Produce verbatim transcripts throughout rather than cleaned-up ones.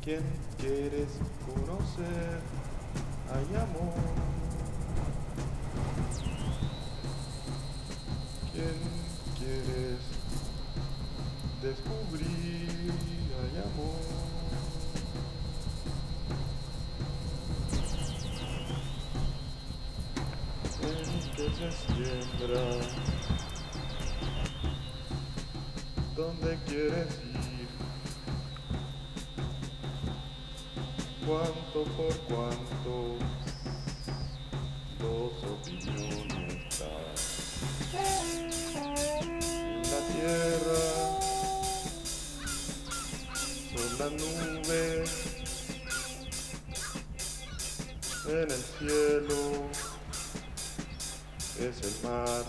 ¿Quién quieres conocer? Hay amor. ¿Quién quieres descubrir? Hay amor. En que se siembra. ¿Dónde quieres ir? ¿Cuánto por cuánto? Dos opiniones dan. La tierra son las nubes, en el cielo es el mar.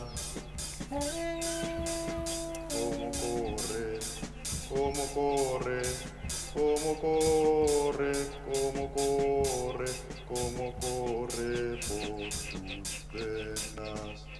¿Cómo corre? ¿Cómo corre? ¿Cómo corre? ¿Cómo corre? ¿Cómo corre por tus venas?